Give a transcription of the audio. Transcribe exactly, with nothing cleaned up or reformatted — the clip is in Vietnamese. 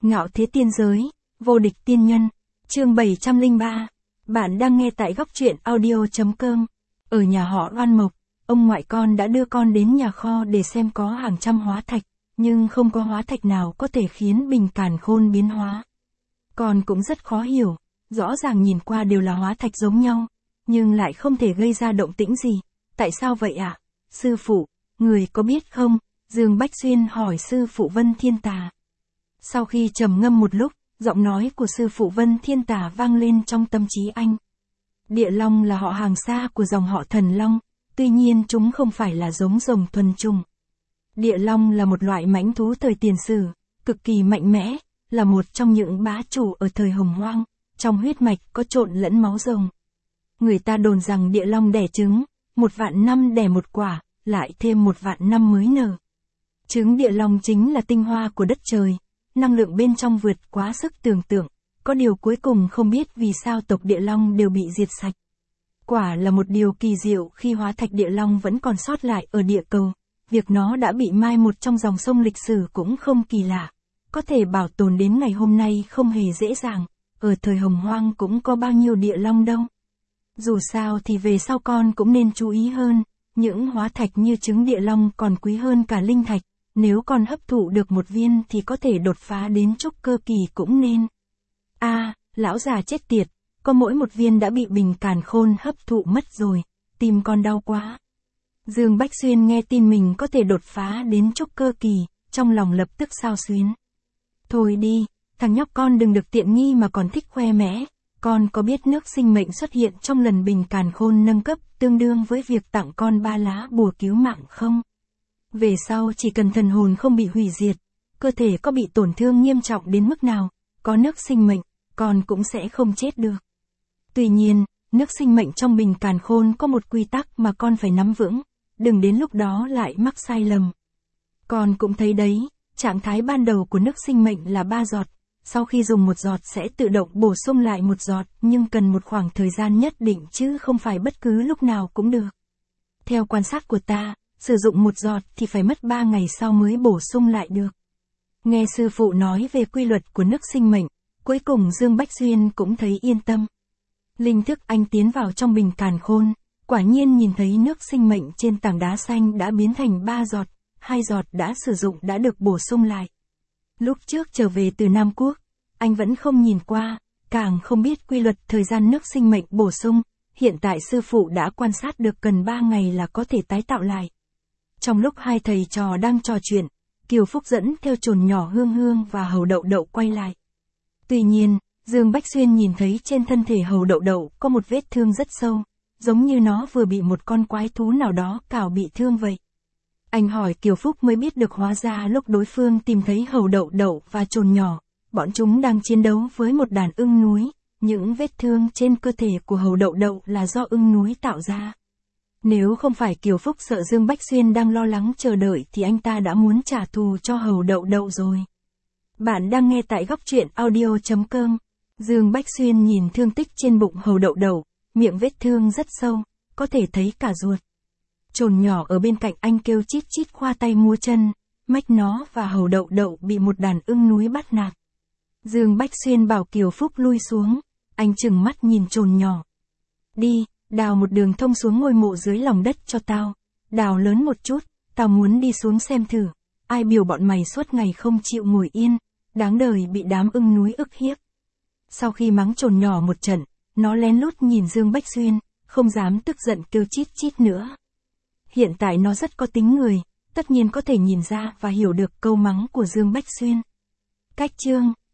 Ngạo thế tiên giới, vô địch tiên nhân, chương bảy trăm lẻ ba. Bạn đang nghe tại góc truyện audio.com. Ở nhà họ Oan Mộc, ông ngoại con đã đưa con đến nhà kho để xem có hàng trăm hóa thạch, nhưng không có hóa thạch nào có thể khiến Bình Càn Khôn biến hóa. Con cũng rất khó hiểu, rõ ràng nhìn qua đều là hóa thạch giống nhau, nhưng lại không thể gây ra động tĩnh gì. Tại sao vậy ạ? À? Sư phụ, người có biết không? Dương Bách Xuyên hỏi sư phụ Vân Thiên Tà. Sau khi trầm ngâm một lúc, giọng nói của sư phụ Vân Thiên Tà vang lên trong tâm trí anh. Địa Long là họ hàng xa của dòng họ Thần Long, tuy nhiên chúng không phải là giống rồng thuần chủng. Địa Long là một loại mãnh thú thời tiền sử, cực kỳ mạnh mẽ, là một trong những bá chủ ở thời Hồng Hoang, trong huyết mạch có trộn lẫn máu rồng. Người ta đồn rằng Địa Long đẻ trứng, một vạn năm đẻ một quả, lại thêm một vạn năm mới nở. Trứng Địa Long chính là tinh hoa của đất trời, năng lượng bên trong vượt quá sức tưởng tượng, có điều cuối cùng không biết vì sao tộc Địa Long đều bị diệt sạch. Quả là một điều kỳ diệu khi hóa thạch Địa Long vẫn còn sót lại ở địa cầu, việc nó đã bị mai một trong dòng sông lịch sử cũng không kỳ lạ, có thể bảo tồn đến ngày hôm nay không hề dễ dàng, ở thời Hồng Hoang cũng có bao nhiêu Địa Long đâu. Dù sao thì về sau con cũng nên chú ý hơn, những hóa thạch như trứng Địa Long còn quý hơn cả linh thạch. Nếu con hấp thụ được một viên thì có thể đột phá đến trúc cơ kỳ cũng nên. A, à, lão già chết tiệt, có mỗi một viên đã bị Bình Càn Khôn hấp thụ mất rồi, tim con đau quá. Dương Bách Xuyên nghe tin mình có thể đột phá đến trúc cơ kỳ, trong lòng lập tức xao xuyến. Thôi đi, thằng nhóc con đừng được tiện nghi mà còn thích khoe mẽ, con có biết nước sinh mệnh xuất hiện trong lần Bình Càn Khôn nâng cấp tương đương với việc tặng con ba lá bùa cứu mạng không? Về sau chỉ cần thần hồn không bị hủy diệt, cơ thể có bị tổn thương nghiêm trọng đến mức nào, có nước sinh mệnh, con cũng sẽ không chết được. Tuy nhiên, nước sinh mệnh trong Bình Càn Khôn có một quy tắc mà con phải nắm vững, đừng đến lúc đó lại mắc sai lầm. Con cũng thấy đấy, trạng thái ban đầu của nước sinh mệnh là ba giọt, sau khi dùng một giọt sẽ tự động bổ sung lại một giọt, nhưng cần một khoảng thời gian nhất định chứ không phải bất cứ lúc nào cũng được. Theo quan sát của ta, sử dụng một giọt thì phải mất ba ngày sau mới bổ sung lại được. Nghe sư phụ nói về quy luật của nước sinh mệnh, cuối cùng Dương Bách Xuyên cũng thấy yên tâm. Linh thức anh tiến vào trong Bình Càn Khôn, quả nhiên nhìn thấy nước sinh mệnh trên tảng đá xanh đã biến thành ba giọt, hai giọt đã sử dụng đã được bổ sung lại. Lúc trước trở về từ Nam Quốc, anh vẫn không nhìn qua, càng không biết quy luật thời gian nước sinh mệnh bổ sung, hiện tại sư phụ đã quan sát được cần ba ngày là có thể tái tạo lại. Trong lúc hai thầy trò đang trò chuyện, Kiều Phúc dẫn theo chồn nhỏ Hương Hương và Hầu Đậu Đậu quay lại. Tuy nhiên, Dương Bách Xuyên nhìn thấy trên thân thể Hầu Đậu Đậu có một vết thương rất sâu, giống như nó vừa bị một con quái thú nào đó cào bị thương vậy. Anh hỏi Kiều Phúc mới biết được hóa ra lúc đối phương tìm thấy Hầu Đậu Đậu và chồn nhỏ, bọn chúng đang chiến đấu với một đàn ưng núi, những vết thương trên cơ thể của Hầu Đậu Đậu là do ưng núi tạo ra. Nếu không phải Kiều Phúc sợ Dương Bách Xuyên đang lo lắng chờ đợi thì anh ta đã muốn trả thù cho Hầu Đậu Đậu rồi. Bạn đang nghe tại góc truyện audio.com. Dương Bách Xuyên nhìn thương tích trên bụng Hầu Đậu Đậu, miệng vết thương rất sâu, có thể thấy cả ruột. Chồn nhỏ ở bên cạnh anh kêu chít chít khoa tay múa chân, mách nó và Hầu Đậu Đậu bị một đàn ưng núi bắt nạt. Dương Bách Xuyên bảo Kiều Phúc lui xuống, anh trừng mắt nhìn chồn nhỏ. Đi, đào một đường thông xuống ngôi mộ dưới lòng đất cho tao, đào lớn một chút, tao muốn đi xuống xem thử, ai biểu bọn mày suốt ngày không chịu ngồi yên, đáng đời bị đám ưng núi ức hiếp. Sau khi mắng chồn nhỏ một trận, nó lén lút nhìn Dương Bách Xuyên, không dám tức giận kêu chít chít nữa. Hiện tại nó rất có tính người, tất nhiên có thể nhìn ra và hiểu được câu mắng của Dương Bách Xuyên. Cách chương